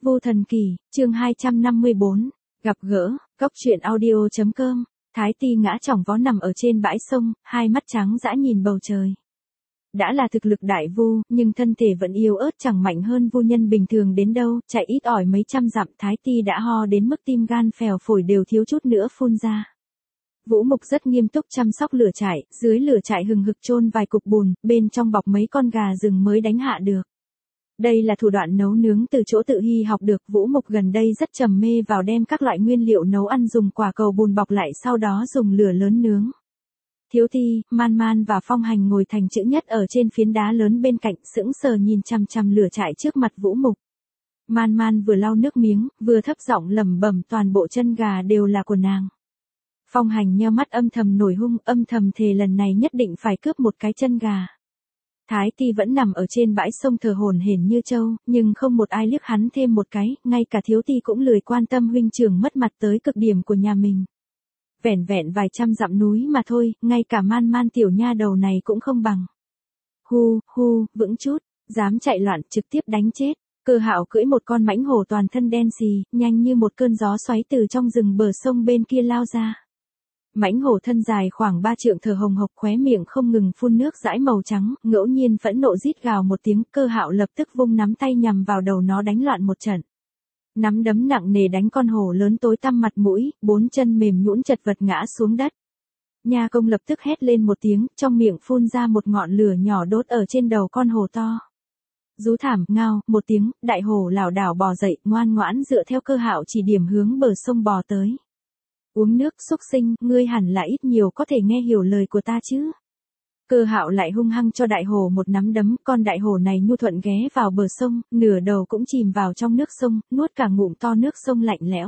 Vu Thần Kỳ, chương 254, gặp gỡ, Cốc truyện audio.com, Thái Ti ngã chỏng vó nằm ở trên bãi sông, hai mắt trắng dã nhìn bầu trời. Đã là thực lực đại vu, nhưng thân thể vẫn yếu ớt chẳng mạnh hơn vu nhân bình thường đến đâu, chạy ít ỏi mấy trăm dặm Thái Ti đã ho đến mức tim gan phèo phổi đều thiếu chút nữa phun ra. Vũ Mục rất nghiêm túc chăm sóc lửa trại, dưới lửa trại hừng hực chôn vài cục bùn, bên trong bọc mấy con gà rừng mới đánh hạ được. Đây là thủ đoạn nấu nướng từ chỗ tự Hy học được. Vũ Mục gần đây rất trầm mê vào đem các loại nguyên liệu nấu ăn dùng quả cầu bùn bọc lại sau đó dùng lửa lớn nướng. Thiếu Ti, Man Man và Phong Hành ngồi thành chữ nhất ở trên phiến đá lớn bên cạnh sững sờ nhìn chằm chằm lửa trại trước mặt Vũ Mục. Man Man vừa lau nước miếng, vừa thấp giọng lẩm bẩm toàn bộ chân gà đều là của nàng. Phong Hành nheo mắt âm thầm nổi hung, âm thầm thề lần này nhất định phải cướp một cái chân gà. Thái Ti vẫn nằm ở trên bãi sông thờ hổn hển như trâu, nhưng không một ai liếc hắn thêm một cái, ngay cả Thiếu Ti cũng lười quan tâm huynh trưởng mất mặt tới cực điểm của nhà mình. Vẻn vẹn vài trăm dặm núi mà thôi, ngay cả Man Man tiểu nha đầu này cũng không bằng. Hu, vững chút, dám chạy loạn trực tiếp đánh chết. Cơ Hạo cưỡi một con mãnh hổ toàn thân đen xì, nhanh như một cơn gió xoáy từ trong rừng bờ sông bên kia lao ra. Mãnh hổ thân dài khoảng 3 trượng thở hồng hộc khóe miệng không ngừng phun nước dãi màu trắng, ngẫu nhiên phẫn nộ rít gào một tiếng. Cơ Hạo lập tức vung nắm tay nhằm vào đầu nó đánh loạn một trận. Nắm đấm nặng nề đánh con hổ lớn tối tăm mặt mũi, bốn chân mềm nhũn chật vật ngã xuống đất. Nha Công lập tức hét lên một tiếng, trong miệng phun ra một ngọn lửa nhỏ đốt ở trên đầu con hổ to. Rú thảm, ngao, một tiếng, đại hổ lảo đảo bò dậy, ngoan ngoãn dựa theo Cơ Hạo chỉ điểm hướng bờ sông bò tới. Uống nước, xúc sinh, ngươi hẳn là ít nhiều có thể nghe hiểu lời của ta chứ. Cơ Hạo lại hung hăng cho đại hổ một nắm đấm, con đại hổ này nhu thuận ghé vào bờ sông, nửa đầu cũng chìm vào trong nước sông, nuốt cả ngụm to nước sông lạnh lẽo.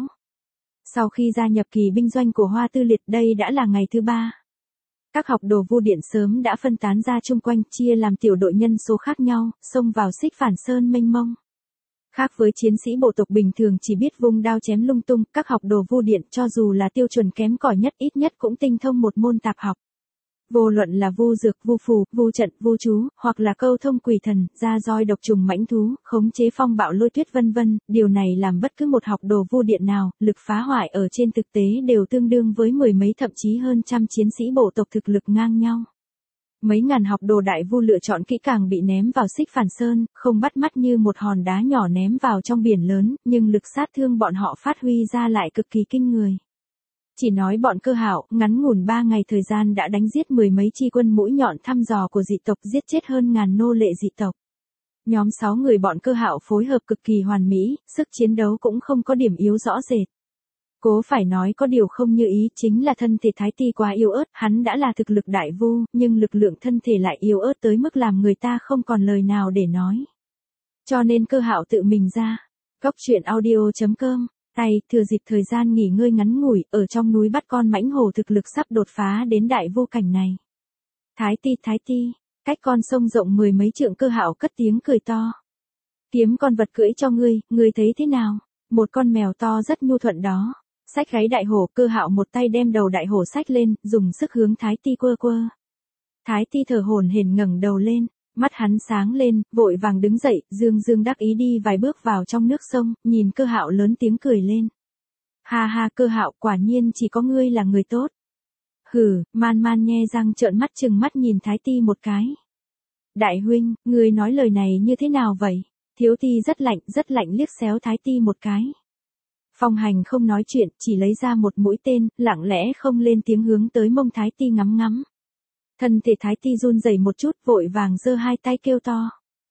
Sau khi gia nhập kỳ binh doanh của Hoa Tư Liệt đây đã là ngày thứ 3. Các học đồ Vu Điện sớm đã phân tán ra chung quanh, chia làm tiểu đội nhân số khác nhau, xông vào Xích Phản Sơn mênh mông. Khác với chiến sĩ bộ tộc bình thường chỉ biết vung đao chém lung tung, các học đồ Vu Điện cho dù là tiêu chuẩn kém cỏi nhất ít nhất cũng tinh thông một môn tạp học. Vô luận là vu dược, vu phù, vu trận, vu chú, hoặc là câu thông quỷ thần, ra roi độc trùng mãnh thú, khống chế phong bạo lôi tuyết vân vân, điều này làm bất cứ một học đồ Vu Điện nào, lực phá hoại ở trên thực tế đều tương đương với mười mấy thậm chí hơn trăm chiến sĩ bộ tộc thực lực ngang nhau. Mấy ngàn học đồ đại vu lựa chọn kỹ càng bị ném vào Xích Phản Sơn, không bắt mắt như một hòn đá nhỏ ném vào trong biển lớn, nhưng lực sát thương bọn họ phát huy ra lại cực kỳ kinh người. Chỉ nói bọn Cơ Hạo, ngắn ngủn 3 ngày thời gian đã đánh giết mười mấy chi quân mũi nhọn thăm dò của dị tộc, giết chết hơn ngàn nô lệ dị tộc. Nhóm 6 người bọn Cơ Hạo phối hợp cực kỳ hoàn mỹ, sức chiến đấu cũng không có điểm yếu rõ rệt. Cố phải nói có điều không như ý, chính là thân thể Thái Ti quá yếu ớt, hắn đã là thực lực đại vu, nhưng lực lượng thân thể lại yếu ớt tới mức làm người ta không còn lời nào để nói. Cho nên Cơ Hạo tự mình ra. Cốc truyện audio.com, tay, thừa dịp thời gian nghỉ ngơi ngắn ngủi, ở trong núi bắt con mãnh hổ thực lực sắp đột phá đến đại vô cảnh này. Thái Ti, cách con sông rộng mười mấy trượng. Cơ Hạo cất tiếng cười to. Kiếm con vật cưỡi cho ngươi thấy thế nào? Một con mèo to rất nhu thuận đó. Xách gáy đại hổ. Cơ Hạo một tay đem đầu đại hổ xách lên, dùng sức hướng Thái Ti quơ. Thái Ti thở hổn hển ngẩng đầu lên, mắt hắn sáng lên, vội vàng đứng dậy, dương đắc ý đi vài bước vào trong nước sông, nhìn Cơ Hạo lớn tiếng cười lên. Ha, Cơ Hạo, quả nhiên chỉ có ngươi là người tốt. Hừ, Man Man nhe răng trợn mắt trừng mắt nhìn Thái Ti một cái. Đại huynh, ngươi nói lời này như thế nào vậy? Thiếu Ti rất lạnh liếc xéo Thái Ti một cái. Phong Hành không nói chuyện, chỉ lấy ra một mũi tên, lặng lẽ không lên tiếng hướng tới mông Thái Ti ngắm. Thân thể Thái Ti run rẩy một chút, vội vàng giơ hai tay kêu to.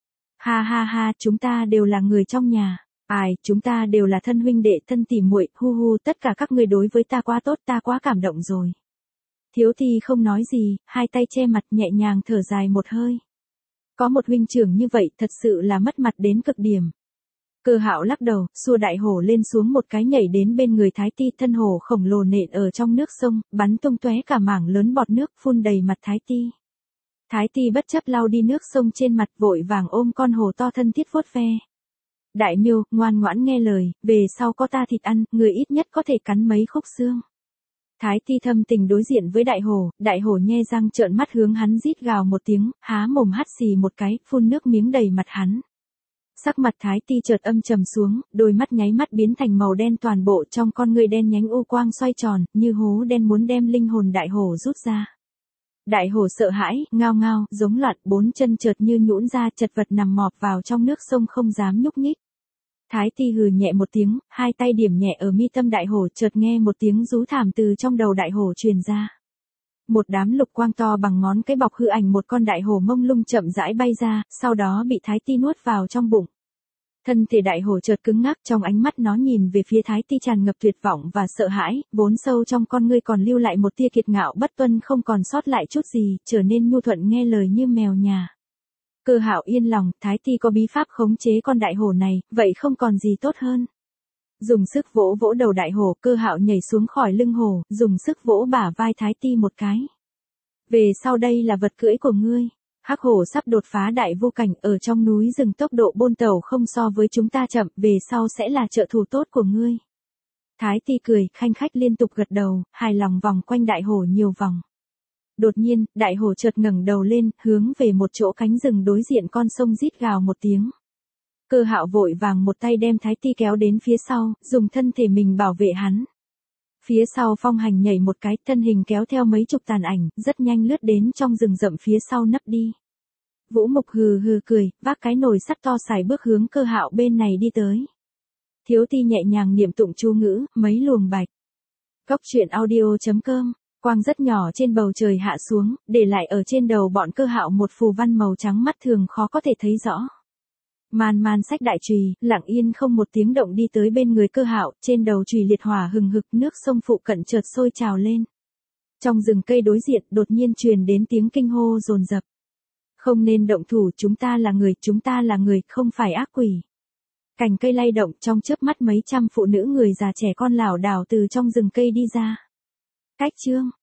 Ha, chúng ta đều là người trong nhà. Chúng ta đều là thân huynh đệ, thân tỉ muội, hu, tất cả các người đối với ta quá tốt, ta quá cảm động rồi. Thiếu Ti không nói gì, hai tay che mặt nhẹ nhàng thở dài một hơi. Có một huynh trưởng như vậy thật sự là mất mặt đến cực điểm. Cơ Hạo lắc đầu, xua đại hổ lên xuống một cái nhảy đến bên người Thái Ti, thân hổ khổng lồ nện ở trong nước sông, bắn tung tóe cả mảng lớn bọt nước phun đầy mặt Thái Ti. Thái Ti bất chấp lau đi nước sông trên mặt, vội vàng ôm con hổ to thân thiết vuốt ve. Đại miêu, ngoan ngoãn nghe lời, về sau có ta thịt ăn, người ít nhất có thể cắn mấy khúc xương. Thái Ti thâm tình đối diện với đại hổ nhe răng trợn mắt hướng hắn rít gào một tiếng, há mồm hắt xì một cái, phun nước miếng đầy mặt hắn. Sắc mặt Thái Ti chợt âm trầm xuống, đôi mắt nháy mắt biến thành màu đen toàn bộ, trong con ngươi đen nhánh u quang xoay tròn, như hố đen muốn đem linh hồn đại hổ rút ra. Đại hổ sợ hãi, ngao ngao, giống loạn, bốn chân chợt như nhũn ra, chật vật nằm mọp vào trong nước sông không dám nhúc nhích. Thái Ti hừ nhẹ một tiếng, hai tay điểm nhẹ ở mi tâm đại hổ, chợt nghe một tiếng rú thảm từ trong đầu đại hổ truyền ra. Một đám lục quang to bằng ngón cái bọc hư ảnh một con đại hổ mông lung chậm rãi bay ra, sau đó bị Thái Ti nuốt vào trong bụng. Thân thể đại hổ chợt cứng ngắc, trong ánh mắt nó nhìn về phía Thái Ti tràn ngập tuyệt vọng và sợ hãi, vốn sâu trong con ngươi còn lưu lại một tia kiệt ngạo bất tuân không còn sót lại chút gì, trở nên nhu thuận nghe lời như mèo nhà. Cơ Hạo yên lòng, Thái Ti có bí pháp khống chế con đại hổ này, vậy không còn gì tốt hơn. Dùng sức vỗ vỗ đầu đại hổ, Cơ Hạo nhảy xuống khỏi lưng hổ, dùng sức vỗ bả vai Thái Ti một cái. Về sau đây là vật cưỡi của ngươi. Hắc hổ sắp đột phá đại vô cảnh, ở trong núi rừng tốc độ bôn tàu không so với chúng ta chậm, về sau sẽ là trợ thủ tốt của ngươi. Thái Ti cười, khanh khách liên tục gật đầu, hài lòng vòng quanh đại hổ nhiều vòng. Đột nhiên, đại hổ chợt ngẩng đầu lên, hướng về một chỗ cánh rừng đối diện con sông rít gào một tiếng. Cơ Hạo vội vàng một tay đem Thái Ti kéo đến phía sau, dùng thân thể mình bảo vệ hắn. Phía sau Phong Hành nhảy một cái, thân hình kéo theo mấy chục tàn ảnh, rất nhanh lướt đến trong rừng rậm phía sau nấp đi. Vũ Mục hừ hừ cười, vác cái nồi sắt to xài bước hướng Cơ Hạo bên này đi tới. Thiếu Ti nhẹ nhàng niệm tụng chú ngữ, mấy luồng bạch. Cốc truyện audio.com, quang rất nhỏ trên bầu trời hạ xuống, để lại ở trên đầu bọn Cơ Hạo một phù văn màu trắng mắt thường khó có thể thấy rõ. Man man xách đại chùy, lặng yên không một tiếng động đi tới bên người Cơ Hạo, trên đầu chùy liệt hỏa hừng hực, nước sông phụ cận chợt sôi trào lên. Trong rừng cây đối diện, đột nhiên truyền đến tiếng kinh hô dồn dập. Không nên động thủ, chúng ta là người, không phải ác quỷ. Cành cây lay động, trong chớp mắt mấy trăm phụ nữ người già trẻ con lảo đảo từ trong rừng cây đi ra. Cách chương